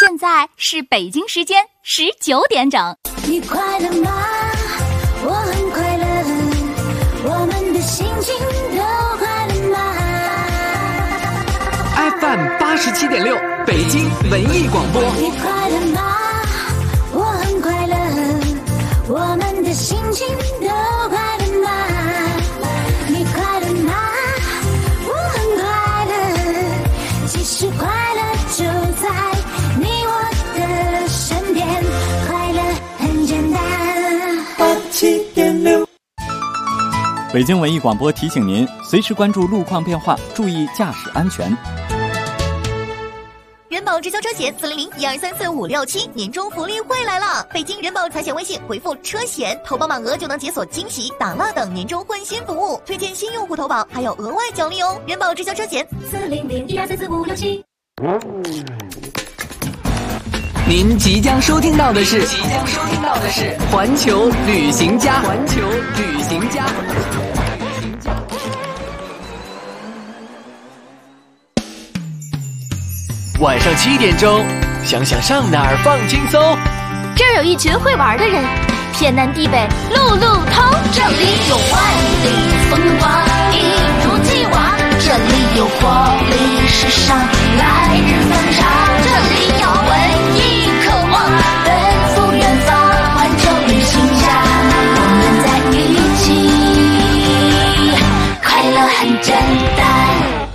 现在是北京时间19点整。 你快乐吗？我很快乐，我们的心情都快乐吗 ？FM 87.6，北京文艺广播。 你快乐吗？我很快乐，我们的心情都快乐吗？你快乐吗？我很快乐，其实快乐就在你我的身边，快乐很简单。87.6。 北京文艺广播提醒您，随时关注路况变化，注意驾驶安全。 人保直销车险400-1234-567年终福利会来了！北京人保财险微信回复车险，投保满额就能解锁惊喜、打蜡等年终换新服务，推荐新用户投保还有额外奖励哦！人保直销车险400-1234-567。 您即将收听到的是环球旅行家。晚上7点钟，想想上哪儿放轻松。 这儿有一群会玩的人，天南地北路路通。 这里有万里风光，一如既往。这里有活力时尚，来日方长。这里有文艺渴望，奔赴远方。环球旅行家，我们在一起，快乐很简单。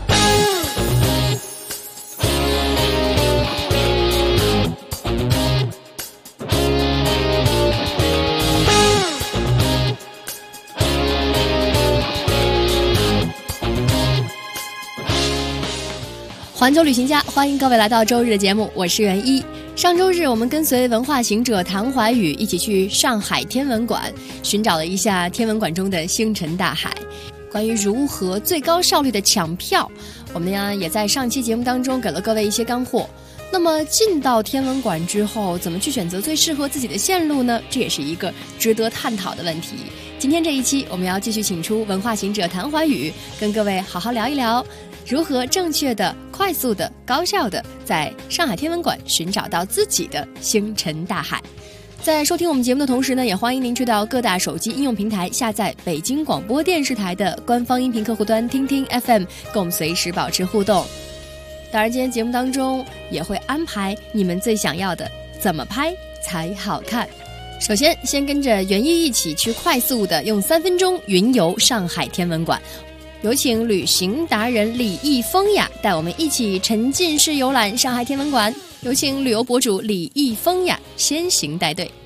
环球旅行家，欢迎各位来到周日的节目，我是袁一。上周日，我们跟随文化行者谭怀宇一起去上海天文馆，寻找了一下天文馆中的星辰大海。关于如何最高效率的抢票，我们也在上期节目当中给了各位一些干货。那么进到天文馆之后，怎么去选择最适合自己的线路呢？这也是一个值得探讨的问题。今天这一期，我们要继续请出文化行者谭怀宇，跟各位好好聊一聊如何正确的、快速的、高效的在上海天文馆寻找到自己的星辰大海。在收听我们节目的同时呢，也欢迎您去到各大手机应用平台下载北京广播电视台的官方音频客户端听听 FM， 跟我们随时保持互动。当然今天节目当中也会安排你们最想要的怎么拍才好看。首先先跟着袁一一起去快速的用3分钟云游上海天文馆，有请旅行达人李易峰呀带我们一起沉浸式游览上海天文馆。有请旅游博主李易峰呀先行带队。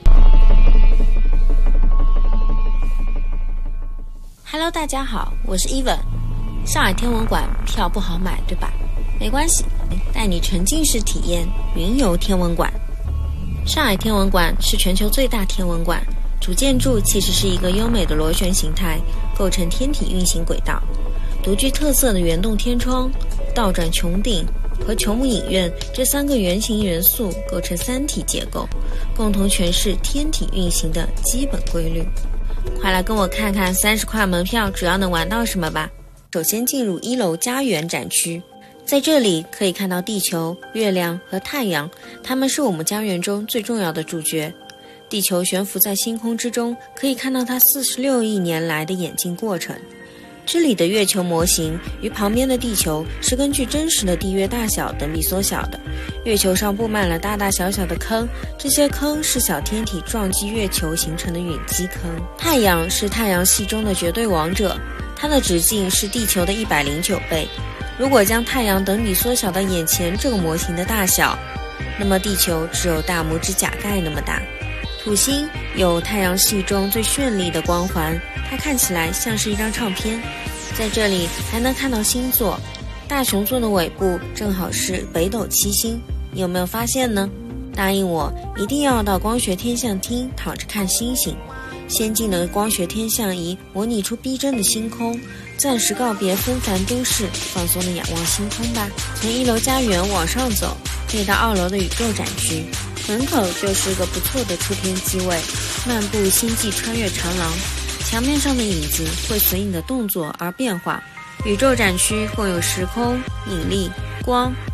Hello， 大家好，我是 Even。上海天文馆票不好买，对吧？没关系，带你沉浸式体验云游天文馆。上海天文馆是全球最大天文馆，主建筑其实是一个优美的螺旋形态，构成天体运行轨道。独具特色的圆洞天窗、倒转穹顶和球幕影院这3个圆形元素构成三体结构，共同诠释天体运行的基本规律。快来跟我看看30块门票主要能玩到什么吧。首先进入1楼家园展区，在这里可以看到地球、月亮和太阳，它们是我们家园中最重要的主角。地球悬浮在星空之中，可以看到它46亿年来的演进过程。这里的月球模型与旁边的地球是根据真实的地月大小等比缩小的。月球上布满了大大小小的坑，这些坑是小天体撞击月球形成的陨击坑。太阳是太阳系中的绝对王者，它的直径是地球的109倍。如果将太阳等比缩小到眼前这个模型的大小，那么地球只有大拇指甲盖那么大。土星有太阳系中最绚丽的光环，它看起来像是一张唱片。在这里还能看到星座，大熊座的尾部正好是北斗七星，你有没有发现呢？答应我，一定要到光学天象厅躺着看星星。先进的光学天象仪模拟出逼真的星空，暂时告别纷繁都市，放松的仰望星空吧。从1楼家园往上走，可以到2楼的宇宙展区，门口就是个不错的出片机位。漫步星际穿越长廊，墙面上的影子会随你的动作而变化。宇宙展区共有时空、引力、光、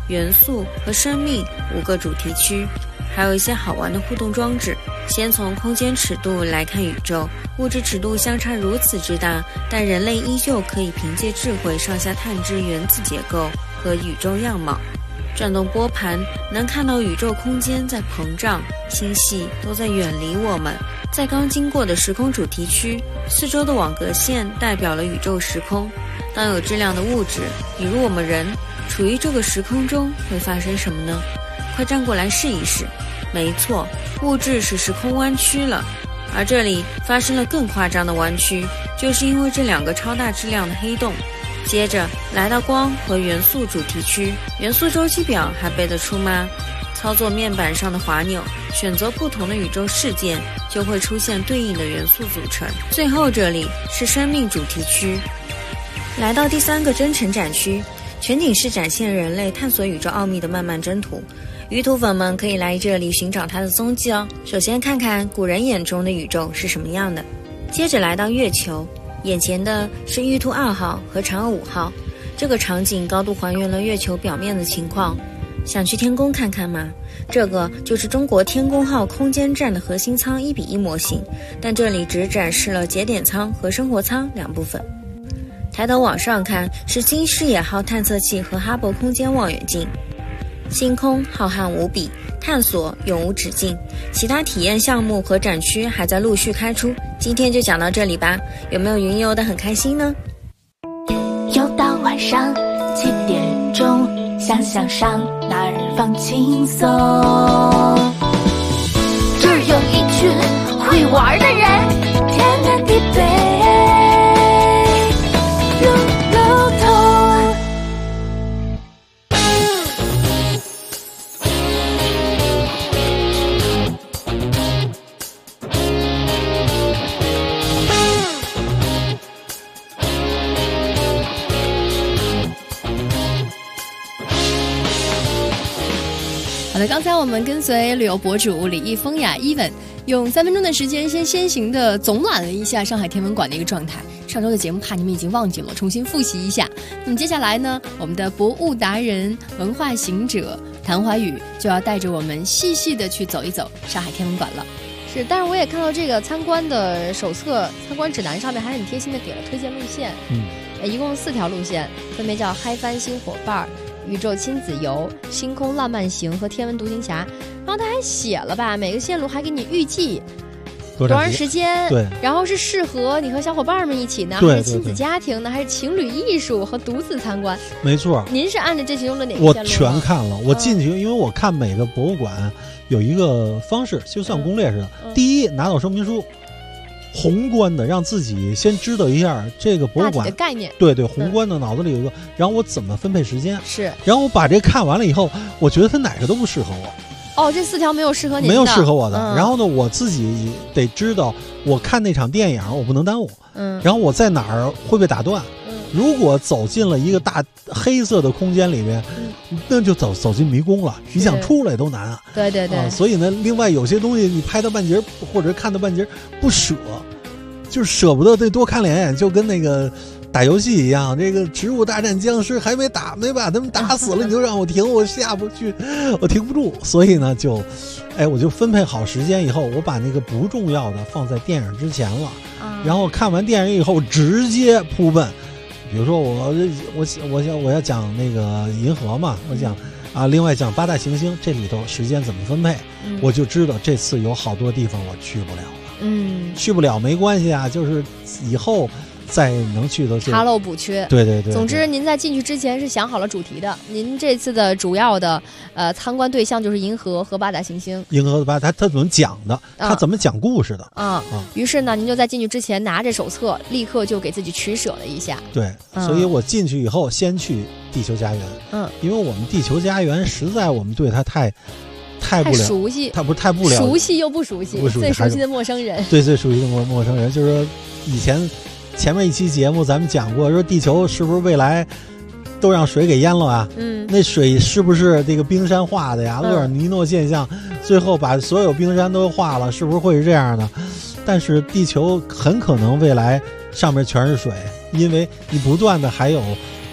元素和生命5个主题区，还有一些好玩的互动装置。先从空间尺度来看宇宙，物质尺度相差如此之大，但人类依旧可以凭借智慧上下探知原子结构和宇宙样貌。转动波盘，能看到宇宙空间在膨胀，星系都在远离我们。在刚经过的时空主题区，四周的网格线代表了宇宙时空。当有质量的物质，比如我们人，处于这个时空中，会发生什么呢？快站过来试一试。没错，物质使时空弯曲了，而这里发生了更夸张的弯曲，就是因为这2个超大质量的黑洞。接着来到光和元素主题区，元素周期表还背得出吗？操作面板上的滑钮，选择不同的宇宙事件，就会出现对应的元素组成。最后这里是生命主题区，来到第3个征程展区，全景式展现人类探索宇宙奥秘的漫漫征途。鱼土粉们可以来这里寻找它的踪迹哦。首先看看古人眼中的宇宙是什么样的，接着来到月球，眼前的是玉兔2号和嫦娥5号，这个场景高度还原了月球表面的情况。想去天宫看看吗？这个就是中国天宫号空间站的核心舱1:1模型，但这里只展示了节点舱和生活舱2部分。抬头往上看是新视野号探测器和哈勃空间望远镜。星空浩瀚无比，探索永无止境，其他体验项目和展区还在陆续开出。今天就讲到这里吧，有没有云游得很开心呢？ 又到晚上7点钟，想想上哪儿放轻松。这儿有一群会玩的人，天南地北，路路通。 好的，刚才我们跟随旅游博主李易风雅 Even 用3分钟的时间先行的总览了一下上海天文馆的一个状态。上周的节目怕你们已经忘记了，重新复习一下。那么接下来呢，我们的博物达人、文化行者谭怀宇就要带着我们细细的去走一走上海天文馆了。 是，但是我也看到这个参观的手册、参观指南上面还很贴心的给了推荐路线。一共4条路线，分别叫嗨翻新伙伴、宇宙亲子游、星空浪漫行和天文独行侠。然后他还写了吧，每个线路还给你预计多长时间， 对， 然后是适合你和小伙伴们一起呢，还是亲子家庭呢，还是情侣艺术和独自参观？ 没错， 您是按照这其中的哪个线路？ 我全看了，我进去，因为我看每个博物馆有一个方式，就像攻略似的。第一，拿到说明书，宏观的让自己先知道一下这个博物馆的概念， 对，宏观的脑子里有一个，然后我怎么分配时间是， 然后我把这看完了以后，我觉得它哪个都不适合我。 哦，这4条没有适合你的， 没有适合我的。然后呢，我自己得知道，我看那场电影我不能耽误。然后我在哪儿会被打断？如果走进了一个大黑色的空间里面，那就走进迷宫了，你想出来都难啊。 对对对。 所以呢，另外有些东西你拍到半截或者看到半截不舍，就是舍不得得多看2眼，就跟那个打游戏一样，这个植物大战僵尸还没把他们打死了，你就让我停，我下不去，我停不住。所以呢，我就分配好时间以后，我把那个不重要的放在电影之前了，然后看完电影以后直接扑奔。比如说我要讲那个银河嘛，我讲另外讲8大行星，这里头时间怎么分配，我就知道这次有好多地方我去不了了。去不了没关系啊，就是以后再能去的查漏补缺。 对对对。 总之您在进去之前是想好了主题的，您这次的主要的参观对象就是银河和8大行星。 银河和他怎么讲的，他怎么讲故事的于是呢，您就在进去之前拿着手册，立刻就给自己取舍了一下。 对，所以我进去以后先去地球家园。因为我们地球家园实在我们对它太不熟悉， 他不太不了， 熟悉又不熟悉，最熟悉的陌生人。 对，最熟悉的陌生人，就是说以前面一期节目咱们讲过，说地球是不是未来都让水给淹了啊？那水是不是这个冰山化的呀？厄尔尼诺现象，最后把所有冰山都化了，是不是会是这样的？但是地球很可能未来上面全是水，因为你不断的还有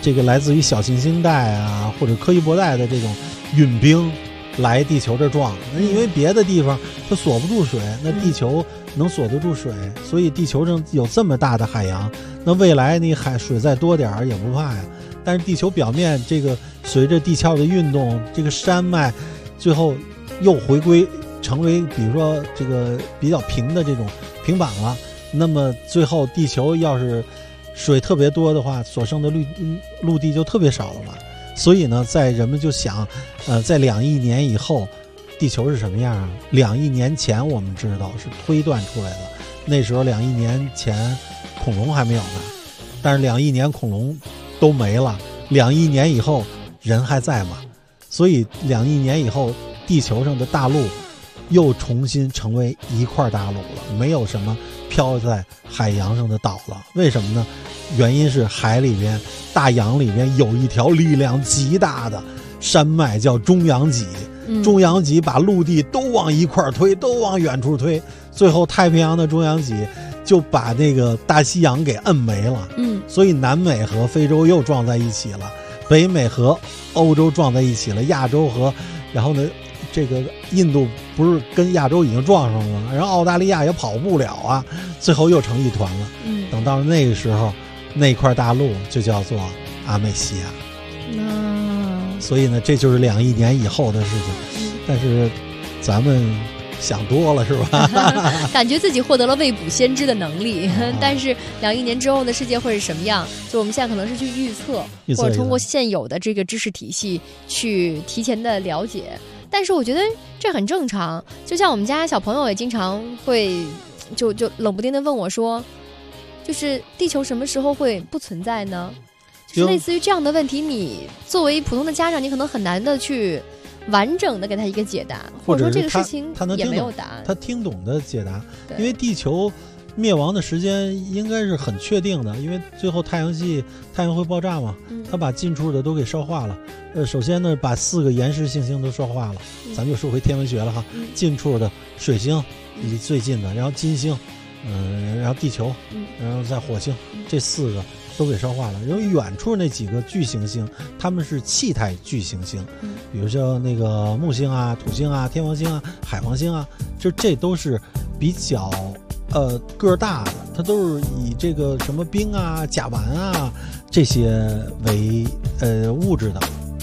这个来自于小行星带啊或者柯伊伯带的这种陨冰来地球这撞，因为别的地方它锁不住水，那地球能锁得住水，所以地球上有这么大的海洋，那未来你水再多点儿也不怕呀。但是地球表面这个随着地壳的运动，这个山脉最后又回归成为比如说这个比较平的这种平板了，那么最后地球要是水特别多的话，所剩的陆地就特别少了嘛。所以呢，在人们就想，在2亿年以后，地球是什么样啊？2亿年前我们知道是推断出来的，那时候2亿年前恐龙还没有呢，但是2亿年恐龙都没了，2亿年以后人还在嘛？所以2亿年以后，地球上的大陆又重新成为一块大陆了，没有什么飘在海洋上的岛了。为什么呢？原因是海里边大洋里边有一条力量极大的山脉叫中洋脊，中洋脊把陆地都往一块推，都往远处推，最后太平洋的中洋脊就把那个大西洋给摁没了。所以南美和非洲又撞在一起了，北美和欧洲撞在一起了，亚洲和然后呢这个印度不是跟亚洲已经撞上了吗？然后澳大利亚也跑不了啊，最后又成一团了。等到那个时候，那块大陆就叫做阿美西亚。所以呢，这就是2亿年以后的事情。但是咱们想多了是吧？ 感觉自己获得了未卜先知的能力，但是2亿年之后的世界会是什么样？就我们现在可能是去预测，或者通过现有的这个知识体系去提前的了解。但是我觉得这很正常，就像我们家小朋友也经常会就冷不丁的问我说，就是地球什么时候会不存在呢？就是类似于这样的问题，你作为普通的家长，你可能很难的去完整的给他一个解答，或者说这个事情也没有答案， 他听懂的解答。因为地球灭亡的时间应该是很确定的，因为最后太阳会爆炸嘛，它把近处的都给烧化了。首先呢，把4个岩石行星都烧化了，咱就说回天文学了哈。近处的水星离最近的，然后金星，然后地球，然后再火星，这4个都给烧化了。然后远处那几个巨行星，它们是气态巨行星，比如说那个木星啊、土星啊、天王星啊、海王星啊，就这都是比较个儿大的，它都是以这个什么冰啊、甲烷啊这些为物质的。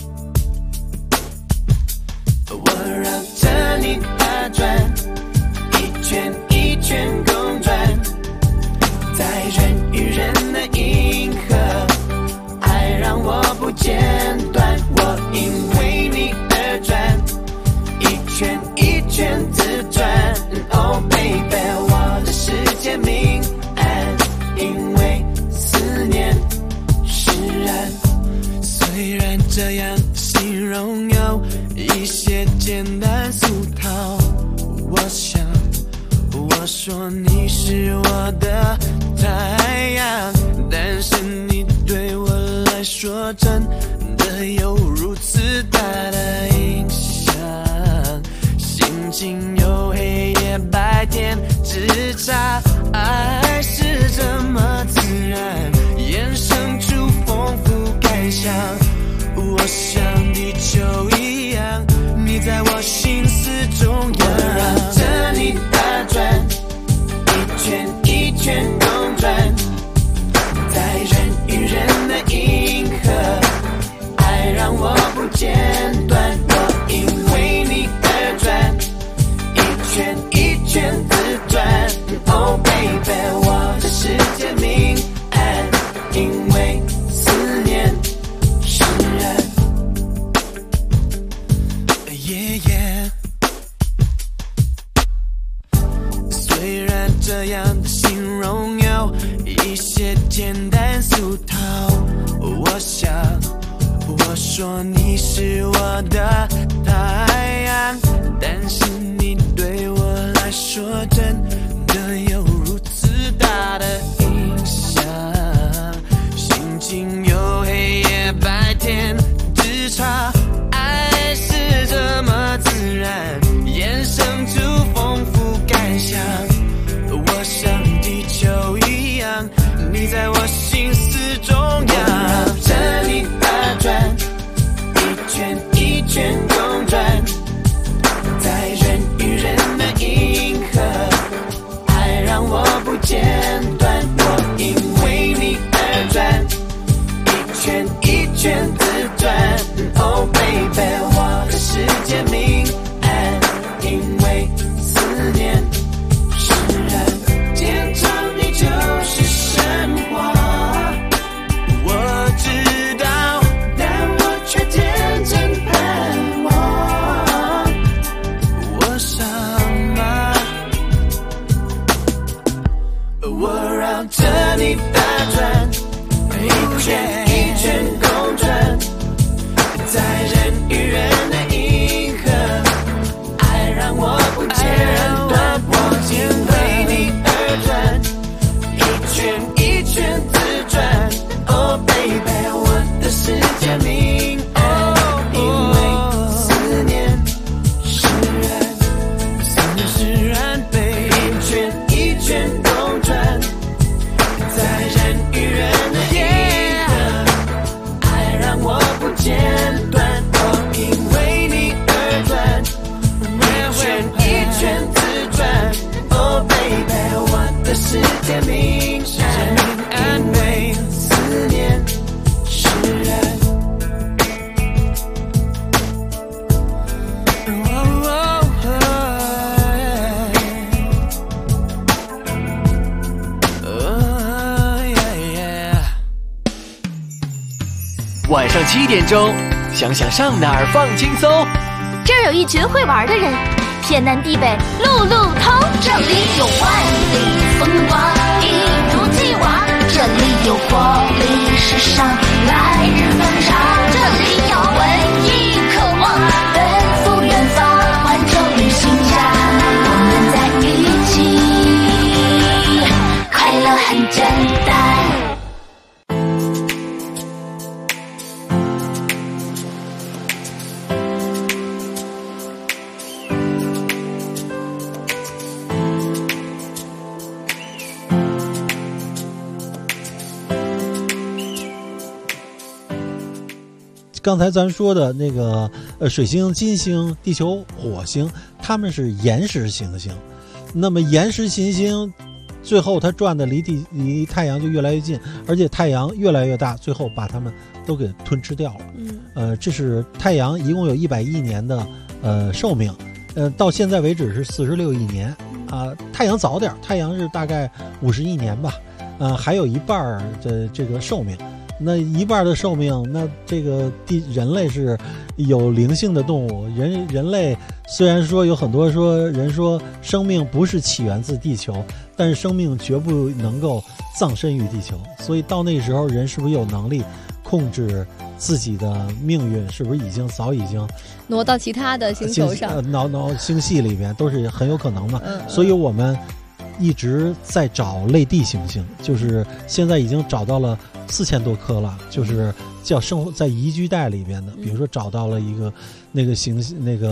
我绕着你打转，一圈一圈公转，在人与人的银河，爱让我不间断，我因为你而转，一圈一圈自转。Oh baby， 我的世界明暗，因为思念释然。虽然这样形容有一些简单俗套，我想我说你是我的太阳，但是你对我来说真的有如此大的影响。心情有黑夜白天之差，爱是这么自然，衍生出丰富感想。我像地球一样，你在我心思中央，我绕着你打转，一圈一圈公转，在人与人的银河，爱让我不间断，我因为你而转，一圈一圈自转。Oh baby， 我的世界明暗，因为思念释然。虽然这样的形容有一些简单俗套，我想我说你是我的太阳，但是你对我来说真的有如此大的影响。心情有黑夜白天之差，爱是这么自然，衍生出丰富感想。我像地球一样，你在我心思中央，我绕着你晚上7点钟，想想上哪儿放轻松。 这儿有一群会玩的人，天南地北路路通。 这里有万里风光，一如既往。这里有活力时尚，来日方长。这里有文艺渴望，奔赴远方。环球旅行家，我们在一起，快乐很简单。 刚才咱说的那个水星、金星、地球、火星，它们是岩石行星。那么岩石行星最后它转的离太阳就越来越近，而且太阳越来越大，最后把它们都给吞吃掉了。这是太阳一共有110亿年的寿命，到现在为止是46亿年啊。太阳早点，太阳是大概50亿年吧，还有一半的这个寿命。那一半的寿命，那这个人类是有灵性的动物。人类虽然说有很多人说生命不是起源自地球，但是生命绝不能够葬身于地球。所以到那时候，人是不是有能力控制自己的命运？是不是早已经挪到其他的星球上？ 星系里边都是很有可能的。所以我们一直在找类地行星，就是现在已经找到了4000多颗了，就是叫生活在宜居带里边的。比如说找到了一个那个行星，那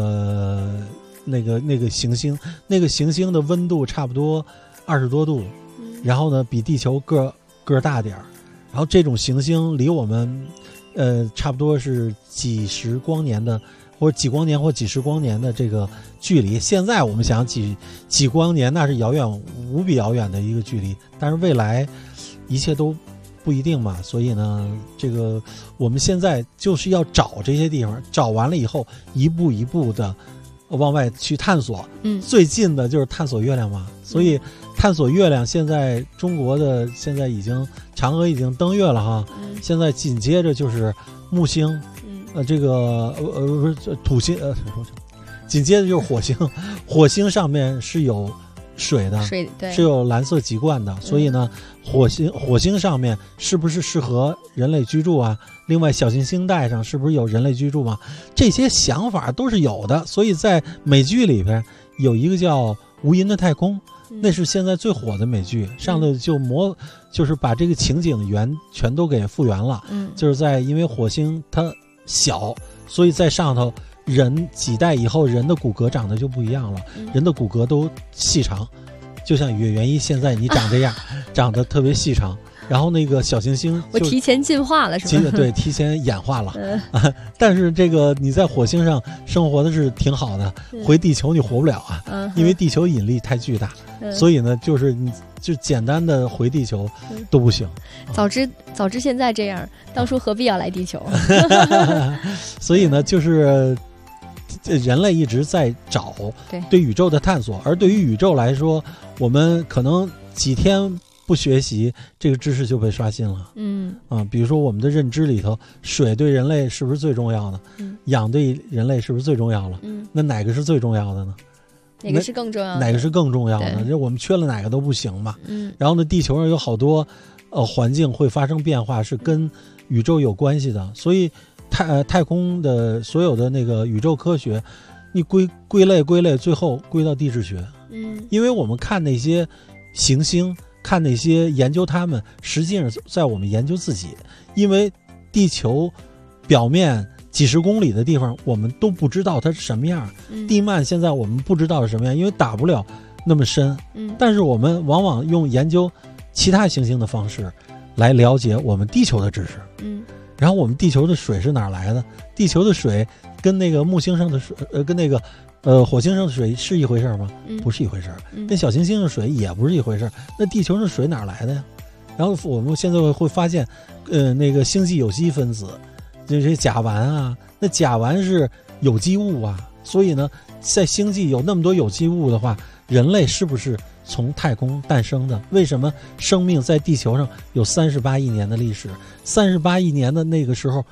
个行星的温度差不多20多度，然后呢比地球个大点儿，然后这种行星离我们差不多是几十光年的，或者几光年或几十光年的这个距离。现在我们想几光年，那是无比遥远的一个距离，但是未来一切都不一定嘛。所以呢，这个我们现在就是要找这些地方，找完了以后一步一步的往外去探索。最近的就是探索月亮嘛。所以探索月亮，现在中国的现在嫦娥已经登月了哈。现在紧接着就是木星，这个不是土星，紧接着就是火星。火星上面是有水的， 对， 是有蓝色极冠的。所以呢，火星上面是不是适合人类居住啊？另外，小行星带上是不是有人类居住吗？这些想法都是有的。所以在美剧里边有一个叫《无垠的太空》，那是现在最火的美剧，上头就是把这个情景全都给复原了。就是因为火星它小，所以在上头人几代以后，人的骨骼长得就不一样了，人的骨骼都细长，就像袁一现在你长这样，长得特别细长。然后那个小行星我提前进化了，是吧？ 对，提前演化了。但是这个你在火星上生活的是挺好的，回地球你活不了啊，因为地球引力太巨大。所以呢，就是你就简单的回地球都不行。 早知现在这样，当初何必要来地球？ 所以呢，就是人类一直在找对宇宙的探索，而对于宇宙来说，我们可能几天不学习，这个知识就被刷新了。比如说我们的认知里头，水对人类是不是最重要的？氧对人类是不是最重要了？那哪个是最重要的呢？ 哪个是更重要的？ 哪个是更重要的？我们缺了哪个都不行嘛。然后呢，地球上有好多环境会发生变化，是跟宇宙有关系的。所以太空的所有的那个宇宙科学，你归类，最后归到地质学。因为我们看那些行星，看那些研究它们，实际上在我们研究自己。因为地球表面几十公里的地方，我们都不知道它是什么样。地幔现在我们不知道是什么样，因为打不了那么深。但是我们往往用研究其他行星的方式来了解我们地球的知识。然后我们地球的水是哪儿来的？地球的水跟那个木星上的水，跟那个火星上的水是一回事吗？不是一回事。跟小行星的水也不是一回事。那地球上的水哪儿来的呀？然后我们现在会发现，那个星际有机分子，这些甲烷啊，那甲烷是有机物啊。所以呢，在星际有那么多有机物的话，人类是不是从太空诞生的？为什么生命在地球上有38亿年的历史？38亿年的那个时候，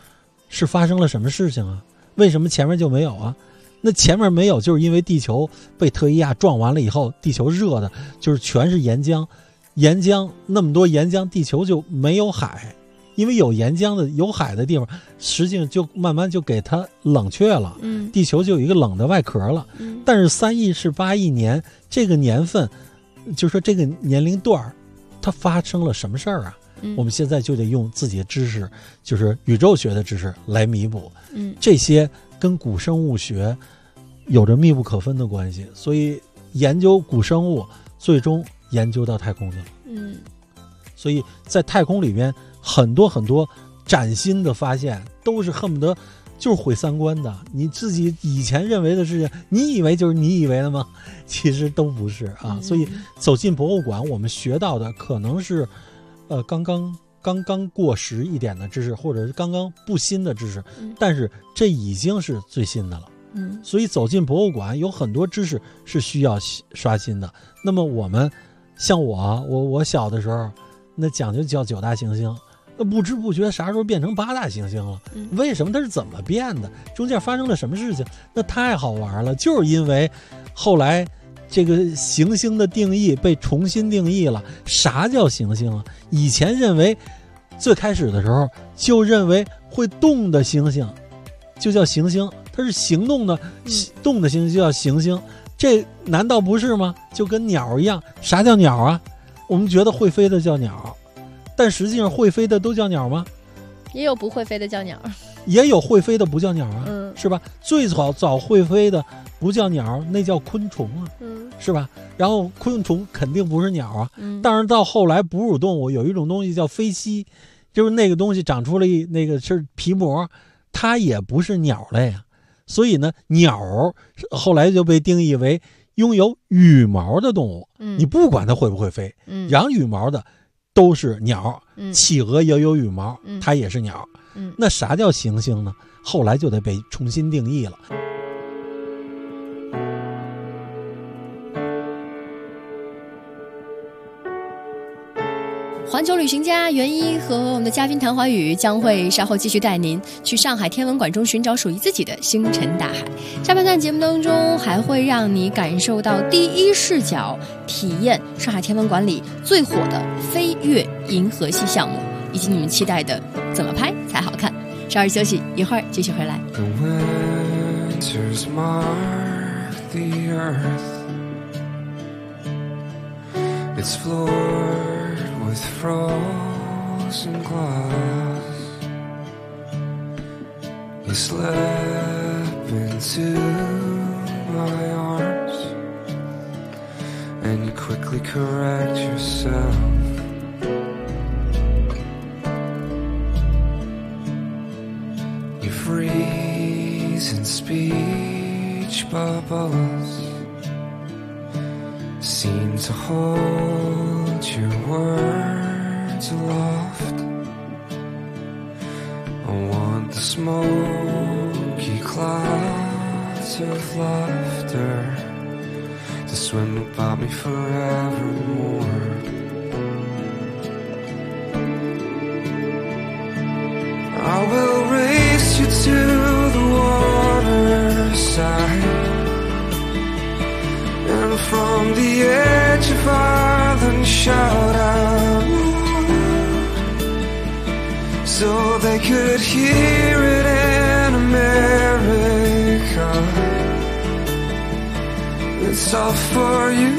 是发生了什么事情啊？为什么前面就没有啊？那前面没有，就是因为地球被特伊亚撞完了以后，地球热的就是全是岩浆，岩浆那么多岩浆，地球就没有海，因为有岩浆的有海的地方，实际上就慢慢就给它冷却了，地球就有一个冷的外壳了。但是3亿是8亿年这个年份，就说这个年龄段它发生了什么事儿啊？我们现在就得用自己的知识，就是宇宙学的知识来弥补。这些跟古生物学有着密不可分的关系，所以研究古生物最终研究到太空去了。所以在太空里面很多很多崭新的发现都是恨不得就是毁三观的，你自己以前认为的事情，你以为就是你以为的吗？其实都不是啊。所以走进博物馆，我们学到的可能是刚刚过时一点的知识，或者是刚刚不新的知识，但是这已经是最新的了。所以走进博物馆有很多知识是需要刷新的。那么我们像我小的时候，那讲究叫9大行星，那不知不觉啥时候变成8大行星了？为什么？它是怎么变的？中间发生了什么事情？那太好玩了，就是因为后来这个行星的定义被重新定义了。啥叫行星啊？以前认为，最开始的时候就认为会动的星星就叫行星，它是行动的，动的行星就叫行星。这难道不是吗？就跟鸟一样。啥叫鸟啊？我们觉得会飞的叫鸟，但实际上会飞的都叫鸟吗？ 也有不会飞的叫鸟， 也有会飞的不叫鸟啊，是吧？最早会飞的不叫鸟，那叫昆虫啊，是吧？然后昆虫肯定不是鸟啊，但是到后来哺乳动物有一种东西叫飞蜥，就是那个东西长出了那个是皮膜，它也不是鸟类啊。所以呢，鸟后来就被定义为拥有羽毛的动物，你不管它会不会飞，养羽毛的都是鸟，企鹅也有羽毛，它也是鸟。那啥叫行星呢？后来就得被重新定义了。 环球旅行家袁一和我们的嘉宾谭怀宇将会稍后继续带您去上海天文馆中寻找属于自己的星辰大海。下半段节目当中还会让你感受到第一视角体验上海天文馆里最火的飞越银河系项目，以及你们期待的怎么拍才好看。稍事休息，一会儿继续回来。 With frozen glass, you slip into my arms, and you quickly correct yourself. You freeze in speech bubbles, seem to hold your words aloft. I want the smoky clouds of laughter to swim about me forevermore. I will race you to the waterside, and from the edge of Ireland shout out, so they could hear it in America. It's all for you.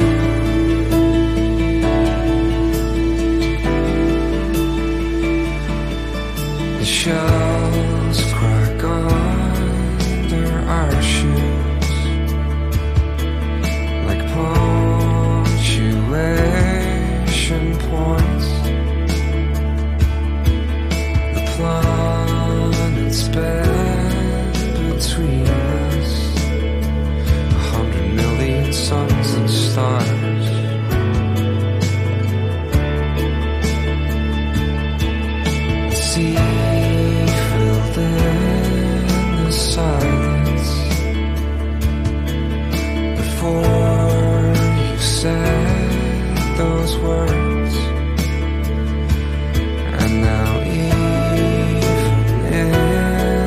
The shells crack under our shoes like punctuation points. The planets bend between us, 100 million suns and stars. The sea filled in the silence before you said those words, and now even in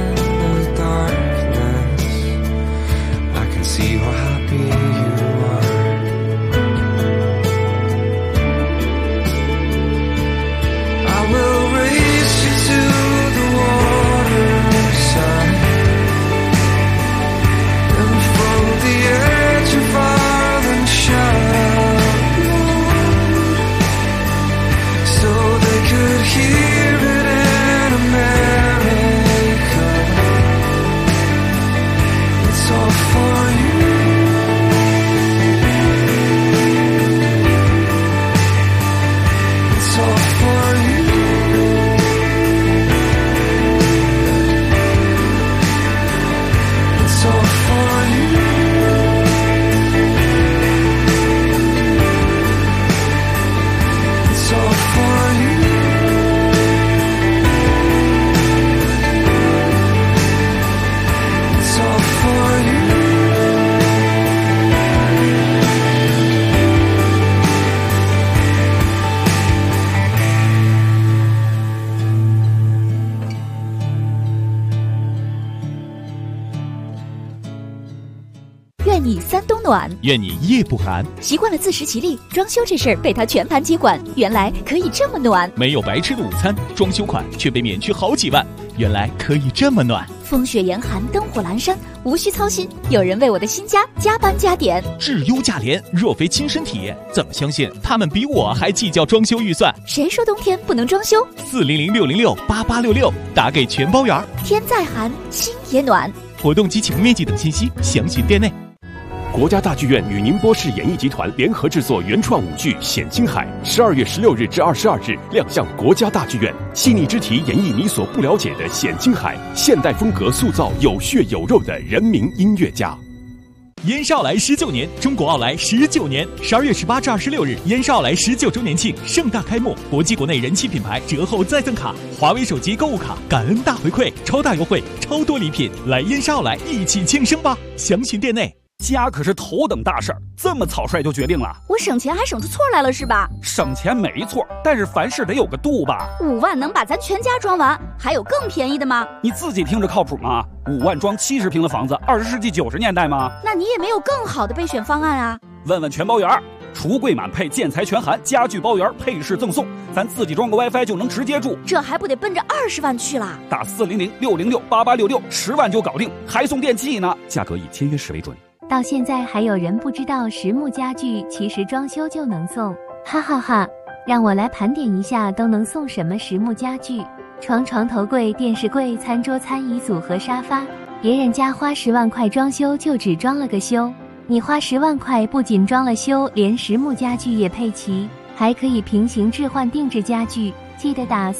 暖。 愿你夜不寒。 习惯了自食其力，装修这事儿被他全盘接管，原来可以这么暖。 没有白吃的午餐，装修款却被免去好几万，原来可以这么暖。 风雪严寒，灯火阑珊，无需操心，有人为我的新家加班加点。 质优价廉，若非亲身体验，怎么相信他们比我还计较装修预算？ 谁说冬天不能装修 ？400-606-8866，打给全包圆。 天再寒，心也暖。 活动及启动面积等信息详询店内。 国家大剧院与宁波市演艺集团联合制作原创舞剧《显青海》，12月16日至22日亮相国家大剧院。细腻之题演绎你所不了解的显青海，现代风格塑造有血有肉的人民音乐家。 燕少来19年，中国奥莱19年，12月18至26日，燕少来19周年庆盛大开幕，国际国内人气品牌折后再赠卡，华为手机购物卡，感恩大回馈，超大优惠，超多礼品，来燕少来一起庆生吧！详询店内。 家可是头等大事儿，这么草率就决定了？ 我省钱还省出错来了是吧？ 省钱没错，但是凡事得有个度吧。 5万能把咱全家装完，还有更便宜的吗？ 你自己听着靠谱吗？5万装70平的房子，20世纪90年代吗？ 那你也没有更好的备选方案啊？ 问问全包圆，橱柜满配，建材全含，家具包圆，配饰赠送，咱自己装个 WiFi 就能直接住， 这还不得奔着20万去啦？ 打400-606-8866，10万就搞定，还送电器呢，价格以签约时为准。 到现在还有人不知道实木家具其实装修就能送，哈哈哈！让我来盘点一下都能送什么实木家具：床、床头柜、电视柜、餐桌、餐椅组合、沙发。别人家花10万块装修就只装了个修，你花10万块不仅装了修，连实木家具也配齐，还可以平行置换定制家具。记得打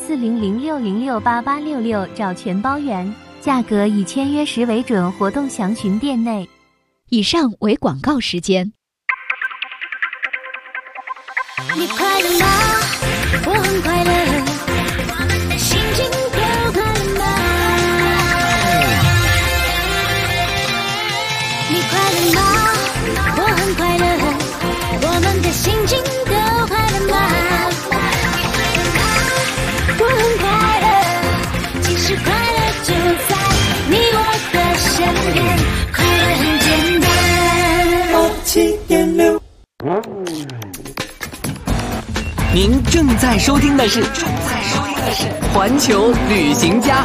400-606-8866找全包圆，价格以签约时为准，活动详询店内。 以上为广告时间。 你快乐吗？我很快乐，心情都快乐吗？你快乐吗？我很快乐，我们的心情都快乐吗？我很快乐，其实快乐就在你我的身边，快乐很简单。7.6。 您正在收听的是环球旅行家。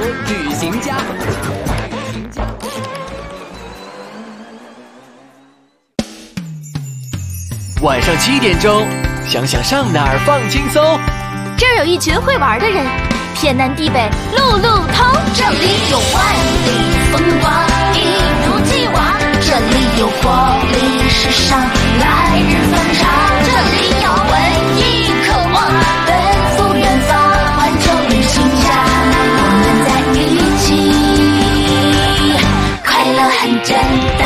晚上7点钟，想想上哪儿放轻松。 这儿有一群会玩的人，天南地北路路通。 这里有万里风光，一如既往。这里有活力时尚，来日方长。这里有文艺渴望，奔赴远方。环球旅行家，我们在一起，快乐很简单。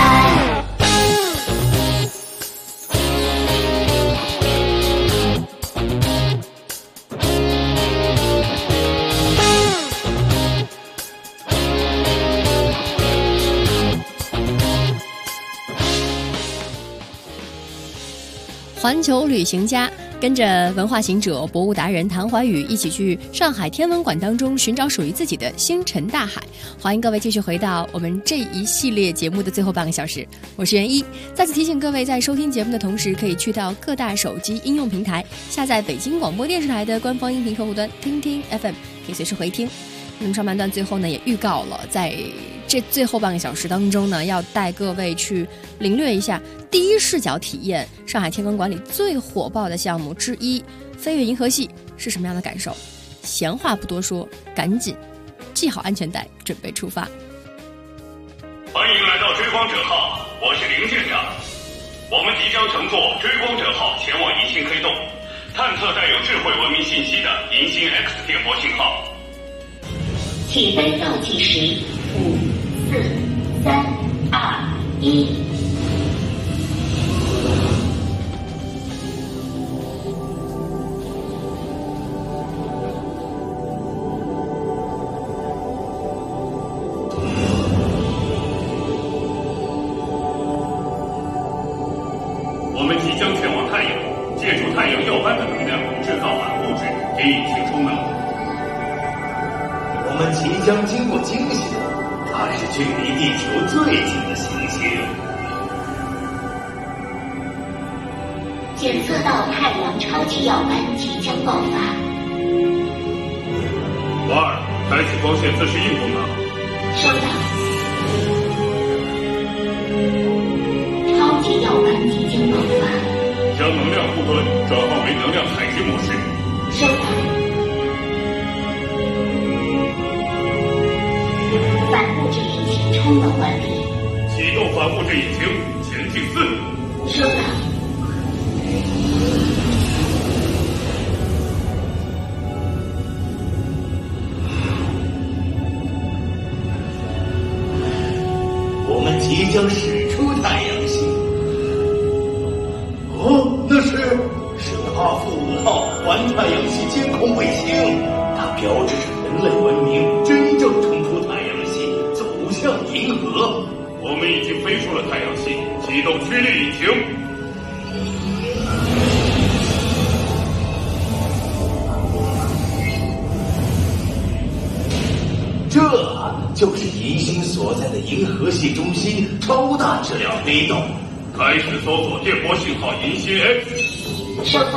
环球旅行家跟着文化行者、博物达人谭怀宇一起去上海天文馆当中寻找属于自己的星辰大海。欢迎各位继续回到我们这一系列节目的最后半个小时，我是袁一。再次提醒各位，在收听节目的同时，可以去到各大手机应用平台下载北京广播电视台的官方音频客户端听听 FM， 可以随时回听。那么上半段最后呢，也预告了在这最后半个小时当中呢，要带各位去领略一下第一视角体验上海天文馆里最火爆的项目之一飞越银河系是什么样的感受。闲话不多说，赶紧系好安全带，准备出发。 欢迎来到追光者号，我是林舰长。我们即将乘坐追光者号前往银星黑洞，探测带有智慧文明信息的银星 X 电波信号。 起飞倒计时5、4、3、2、1。 我们即将前往太阳，借助太阳耀斑的能量制造反物质，给引擎充能。 我们即将经过金星，它是距离地球最近的行星。 检测到太阳超级耀斑即将爆发。 瓦尔，开启光线自适应功能。 收到。超级耀斑即将爆发。 将能量护盾转换为能量采集模式。 收到。反物质引擎充能完毕。 启动反物质引擎，前进4。 收到。 我们即将驶出太阳系。哦，那是阿富5号环太阳系监控卫星，它标志着人类文明真正冲出太阳系，走向银河。 我们已经飞出了太阳系，启动驱力引擎。 这就是银星所在的银河系中心超大质量黑洞。 开始搜索电波信号银星 X。 收到。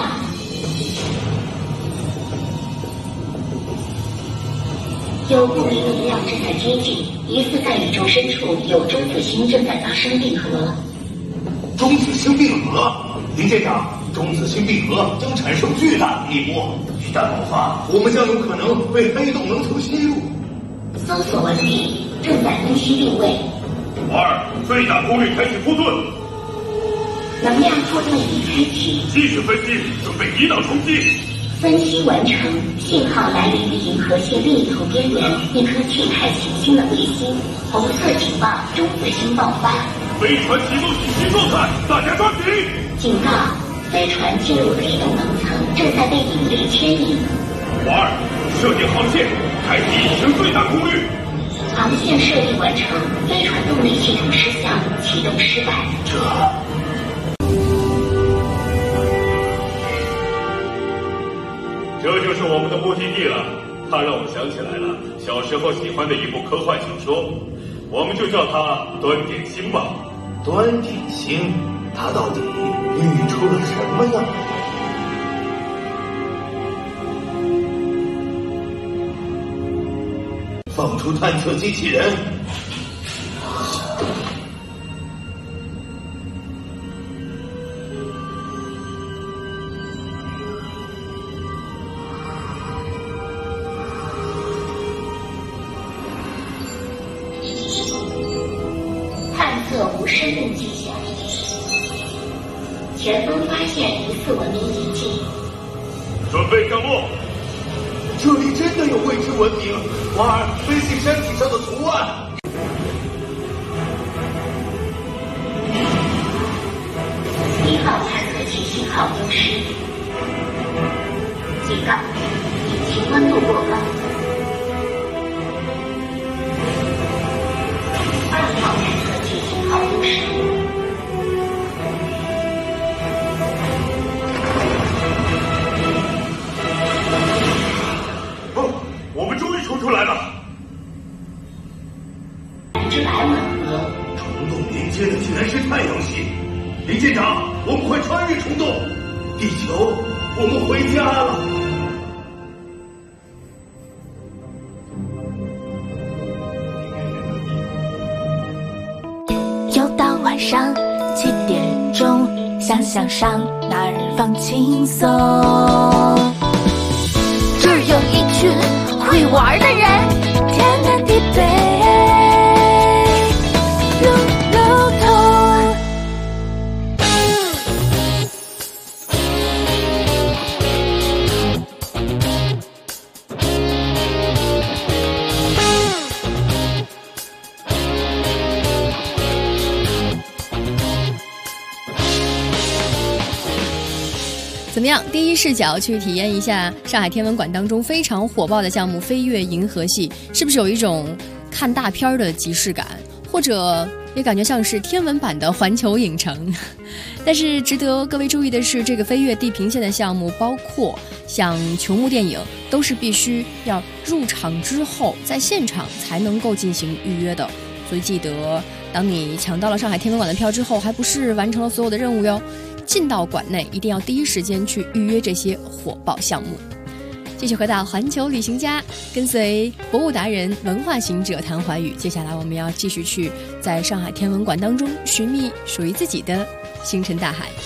有不明能量正在接近，疑似在宇宙深处有中子星正在发生闭合。 中子星闭合，林舰长，中子星闭合将产生巨大的微波，一旦爆发，我们将有可能被黑洞能层吸入。 搜索完毕，正在分析定位。 瓦尔，最大功率开启护盾。 能量护盾已开启。 继续分析，准备一道冲击。 分析完成，信号来源于银河系另一头边缘一颗巨态行星的卫星。红色警报，中子星爆发。 飞船启动紧急状态，大家抓紧！ 警告，飞船进入黑洞能层，正在被引力牵引。 瓦尔，设定航线，开启引擎最大功率。 航线设定完成，飞船动力系统失效，启动失败。 这就是我们的目的地了。它让我想起来了小时候喜欢的一部科幻小说，我们就叫它端点星吧。 端点星，它到底孕育出了什么呀？放出探测机器人。 探测无生命迹象，前方发现疑似文明遗迹。 准备降落。 这里真的有未知文明，瓦尔，分析山体上的图案。 1号探测器信号丢失，警告，引擎温度过高。2号探测器信号丢失。 我们终于冲出来了！ 之莱吻合， 虫洞连接的竟然是太阳系。林舰长，我们快穿越虫洞！地球，我们回家了。 又到晚上7点钟，想想上哪儿放轻松。这儿有一群会玩的人，天南地北，路路通。 怎么样？第一视角去体验一下上海天文馆当中非常火爆的项目——飞越银河系，是不是有一种看大片的即视感？或者也感觉像是天文版的环球影城？但是值得各位注意的是，这个飞越地平线的项目，包括像球幕电影，都是必须要入场之后在现场才能够进行预约的。所以记得，当你抢到了上海天文馆的票之后，还不是完成了所有的任务哟。 进到馆内一定要第一时间去预约这些火爆项目。继续回到环球旅行家，跟随博物达人、文化行者谭怀宇，接下来我们要继续去在上海天文馆当中寻觅属于自己的星辰大海。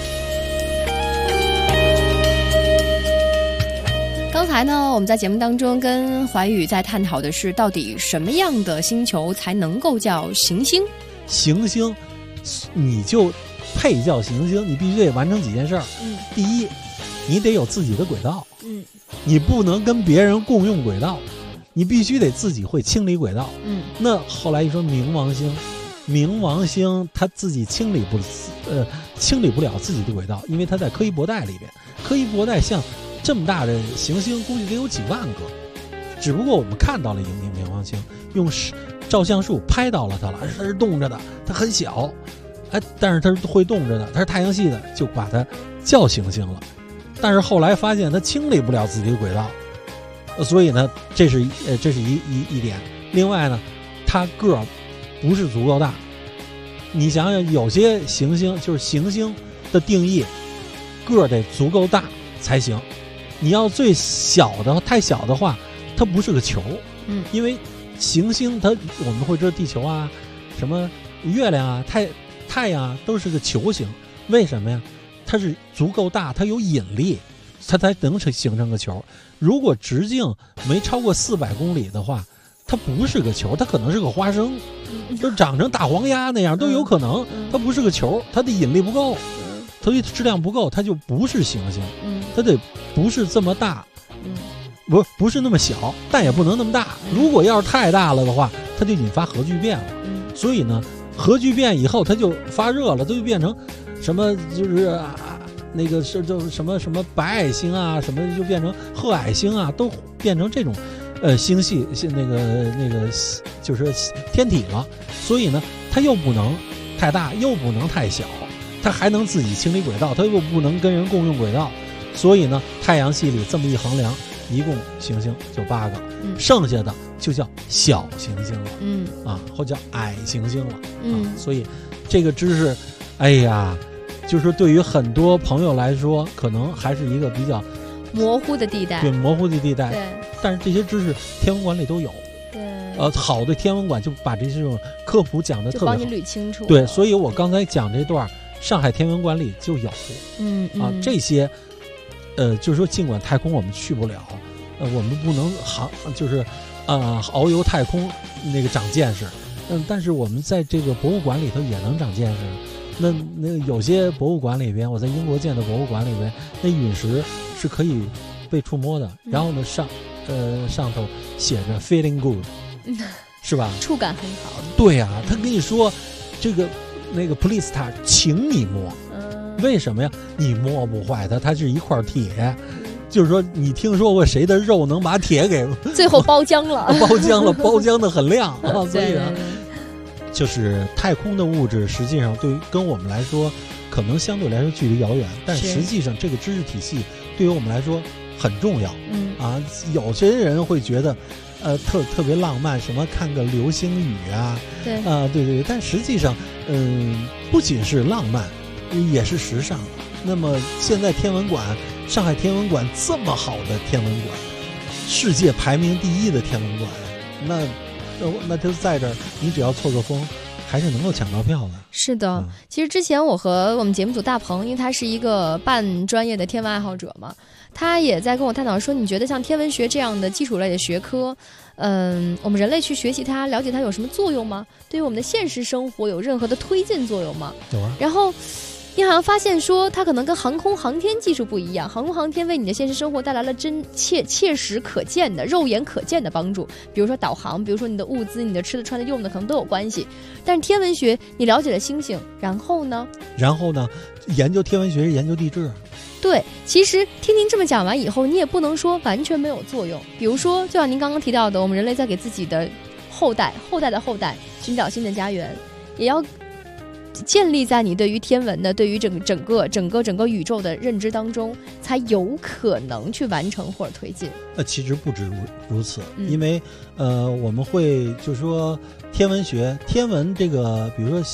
刚才呢，我们在节目当中跟怀宇在探讨的是，到底什么样的星球才能够叫行星？ 行星，你就配叫行星，你必须得完成几件事儿。第一，你得有自己的轨道。你不能跟别人共用轨道，你必须得自己会清理轨道。那后来一说冥王星，冥王星它自己清理不了自己的轨道，因为它在柯伊伯带里边。柯伊伯带像这么大的行星，估计得有几万个。只不过我们看到了冥王星，用照相术拍到了它了，它是动着的，它很小，但是它是会动着的，它是太阳系的，就把它叫行星了。但是后来发现它清理不了自己的轨道，所以呢，这是一点。另外呢，它个儿不是足够大。你想想，有些行星就是行星的定义，个儿得足够大才行。你要最小的太小的话，它不是个球。因为行星我们会知道地球啊、什么月亮啊、太阳啊都是个球形，为什么呀？它是足够大，它有引力，它才能形成个球。如果直径没超过400公里的话，它不是个球，它可能是个花生，就长成大黄鸭那样都有可能。它不是个球，它的引力不够，它的质量不够，它就不是行星。它得不是这么大，不是那么小，但也不能那么大。如果要是太大了的话，它就引发核聚变了。所以呢，核聚变以后它就发热了，它就变成什么就是那个是就什么白矮星啊，什么就变成褐矮星啊，都变成这种星系那个就是天体了。所以呢，它又不能太大，又不能太小，它还能自己清理轨道，它又不能跟人共用轨道。所以呢，太阳系里这么一衡量，一共行星就8个，剩下的就叫小行星了，或叫矮行星了，所以这个知识，哎呀，就是对于很多朋友来说，可能还是一个比较模糊的地带。 对，模糊的地带。 对， 但是这些知识天文馆里都有。 对， 好的天文馆就把这种科普讲得特别好， 就帮你捋清楚。 对，所以我刚才讲这段，上海天文馆里就有。这些。就是说，尽管太空我们去不了，我们不能遨游太空那个长见识，但是我们在这个博物馆里头也能长见识。那有些博物馆里边，我在英国建的博物馆里边，那陨石是可以被触摸的，然后呢上头写着 feeling good，是吧？ 触感很好。 对啊，他跟你说这个那个 police 他请你摸。为什么呀？你摸不坏它，它是一块铁。就是说，你听说过谁的肉能把铁给最后包浆了？ 包浆的很亮啊！所以呢，就是太空的物质，实际上对于跟我们来说，可能相对来说距离遥远，但实际上这个知识体系对于我们来说很重要。有些人会觉得，特别浪漫，什么看个流星雨啊，对，但实际上，不仅是浪漫。也是时尚。那么现在天文馆，上海天文馆这么好的天文馆，世界排名第1的天文馆，那就在这儿，你只要凑个风，还是能够抢到票的。 是的，其实之前我和我们节目组大鹏，因为他是一个半专业的天文爱好者嘛，他也在跟我探讨说，你觉得像天文学这样的基础类的学科，我们人类去学习它、了解它有什么作用吗？对于我们的现实生活有任何的推进作用吗？ 有啊。 然后你好像发现说，它可能跟航空航天技术不一样，航空航天为你的现实生活带来了切实可见的、肉眼可见的帮助，比如说导航，比如说你的物资、你的吃的、穿的、用的，可能都有关系。但是天文学，你了解了星星，然后呢， 研究天文学是研究地质。 对，其实听您这么讲完以后，你也不能说完全没有作用。比如说，就像您刚刚提到的，我们人类在给自己的后代的后代寻找新的家园，也要建立在你对于天文的、对于整个宇宙的认知当中，才有可能去完成或者推进。 其实不止如此，因为我们会就是说天文这个，比如说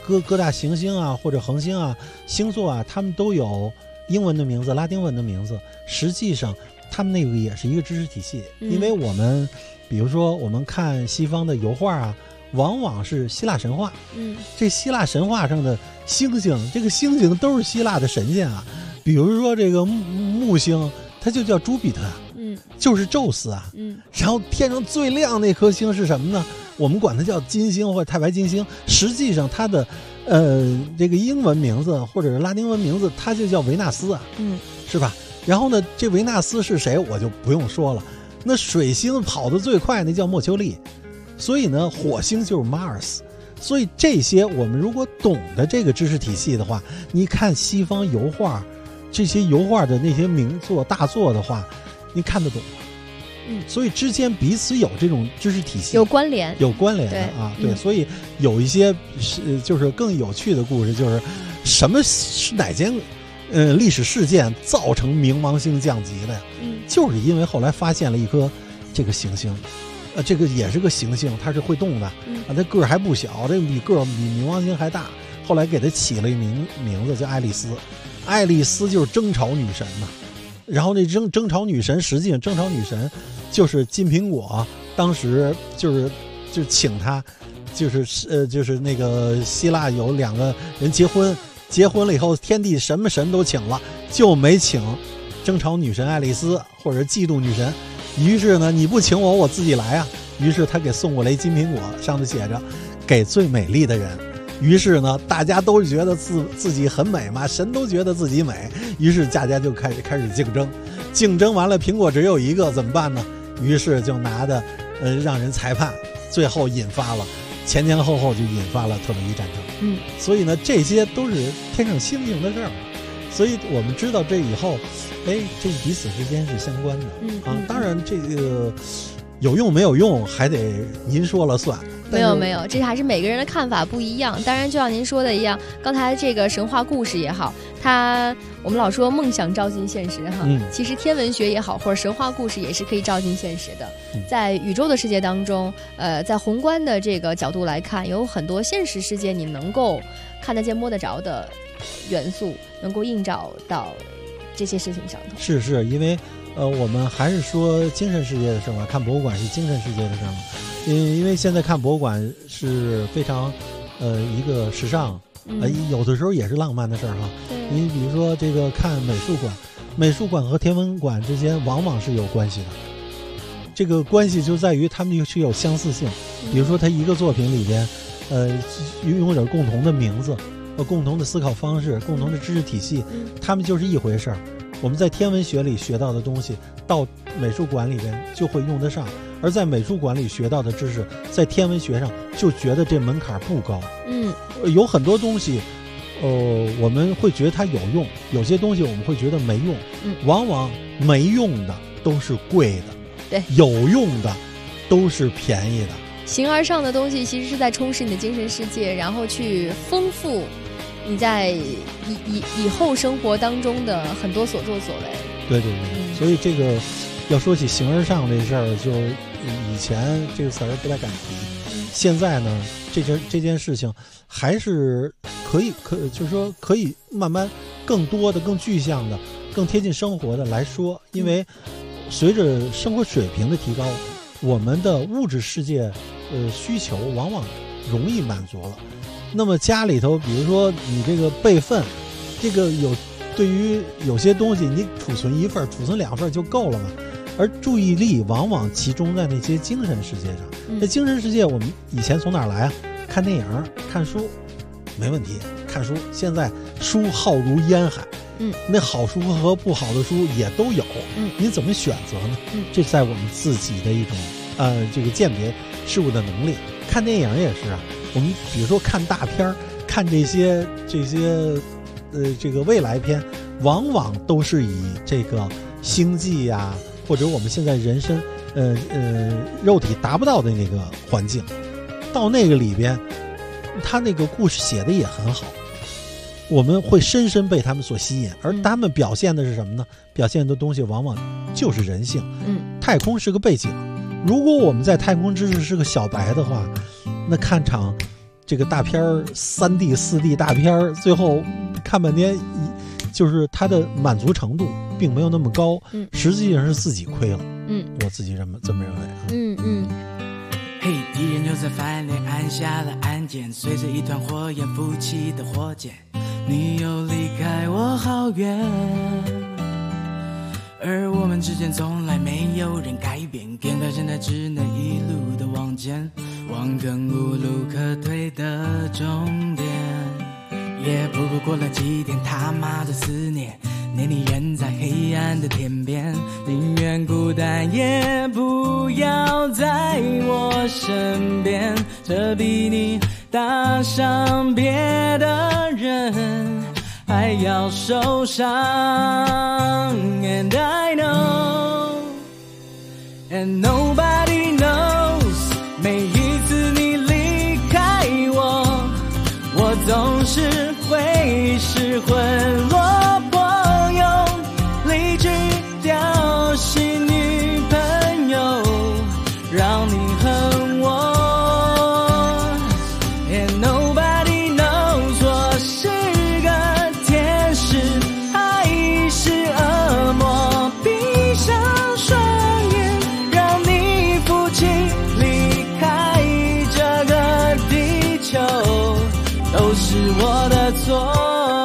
各大行星啊或者恒星啊星座啊，他们都有英文的名字拉丁文的名字，实际上他们那个也是一个知识体系。因为我们比如说我们看西方的油画啊，往往是希腊神话，这希腊神话上的星星，这个星星都是希腊的神仙啊。比如说这个木星，它就叫朱比特，就是宙斯啊，然后天上最亮那颗星是什么呢？我们管它叫金星或者太白金星，实际上它的这个英文名字或者是拉丁文名字，它就叫维纳斯啊，是吧？然后呢，这维纳斯是谁我就不用说了。那水星跑得最快那叫墨丘利，所以呢，火星就是 Mars。所以这些我们如果懂得这个知识体系的话，你看西方油画，这些油画的那些名作大作的话，你看得懂吗？所以之间彼此有这种知识体系， 有关联的啊，对，所以有一些就是更有趣的故事，就是什么是哪件历史事件造成冥王星降级的呀？就是因为后来发现了一颗这个行星，这个也是个行星，它是会动的，它个儿还不小，这比冥王星还大。后来给它起了一名字叫爱丽丝，爱丽丝就是争吵女神嘛。然后那争吵女神，实际上争吵女神就是金苹果，当时就请她，就是那个希腊有2个人结婚了以后，天地什么神都请了，就没请争吵女神爱丽丝或者嫉妒女神。于是呢，你不请我，我自己来啊。于是他给送过来金苹果，上头写着给最美丽的人。于是呢，大家都觉得自己很美嘛，神都觉得自己美，于是大家就开始竞争完了，苹果只有一个，怎么办呢？于是就拿的让人裁判，最后引发了前后就引发了特洛伊战争。所以呢，这些都是天上星星的事儿，所以我们知道这以后，这彼此之间是相关的。当然这个有用没有用还得您说了算。 没有，这还是每个人的看法不一样。当然就像您说的一样，刚才这个神话故事也好，我们老说梦想照进现实哈，其实天文学也好，或者神话故事也是可以照进现实的。在宇宙的世界当中，在宏观的这个角度来看，有很多现实世界你能够看得见摸得着的元素，能够映照到这些事情上头。 是因为我们还是说精神世界的事嘛，看博物馆是精神世界的事嘛。因为现在看博物馆是非常一个时尚，有的时候也是浪漫的事儿哈。你比如说这个看美术馆和天文馆之间往往是有关系的。这个关系就在于他们是有相似性，比如说他一个作品里边拥有共同的名字、共同的思考方式、共同的知识体系，他们就是一回事儿。我们在天文学里学到的东西，到美术馆里边就会用得上，而在美术馆里学到的知识，在天文学上就觉得这门槛不高。有很多东西，我们会觉得它有用，有些东西我们会觉得没用。往往没用的都是贵的， 对， 有用的都是便宜的。 形而上的东西其实是在充实你的精神世界，然后去丰富你在以后生活当中的很多所作所为。 对，所以这个要说起形而上这事儿，就以前这个词儿不太敢提，现在呢，这件事情还是就是说可以慢慢更多的、更具象的、更贴近生活的来说，因为随着生活水平的提高，我们的物质世界需求往往容易满足了。那么家里头，比如说你这个备份，这个对于有些东西你储存1份、储存2份就够了嘛。而注意力往往集中在那些精神世界上。这精神世界我们以前从哪儿来啊？看电影、看书，没问题。看书，现在书浩如烟海，那好书和不好的书也都有，你怎么选择呢？这在我们自己的一种这个鉴别事物的能力。看电影也是啊，我们比如说看大片，看这些这个未来片，往往都是以这个星际呀，或者我们现在人身肉体达不到的那个环境，到那个里边，他那个故事写的也很好，我们会深深被他们所吸引。而他们表现的是什么呢？表现的东西往往就是人性。太空是个背景，如果我们在太空知识是个小白的话，那看场这个大片儿3D、4D 大片儿，最后看半天，就是它的满足程度并没有那么高，实际上是自己亏了。我自己这么认为。 嘿，敌人又在饭店按下了按键，随着一团火焰浮起的火箭，你又离开我好远，而我们之间从来没有人改变，眼看现在只能一路的往前，往更无路可退的终点。也不过了几天他妈的思念，念你人在黑暗的天边，宁愿孤单也不要在我身边，这比你搭上别的人还要受伤。 And I know And nobody knows， 每一次你离开我，我总是会失魂落魄，用理智调戏女朋友，让你恨我。And nobody knows， 我是个天使还是恶魔，闭上双眼，让你负气离开这个地球，都是我的错。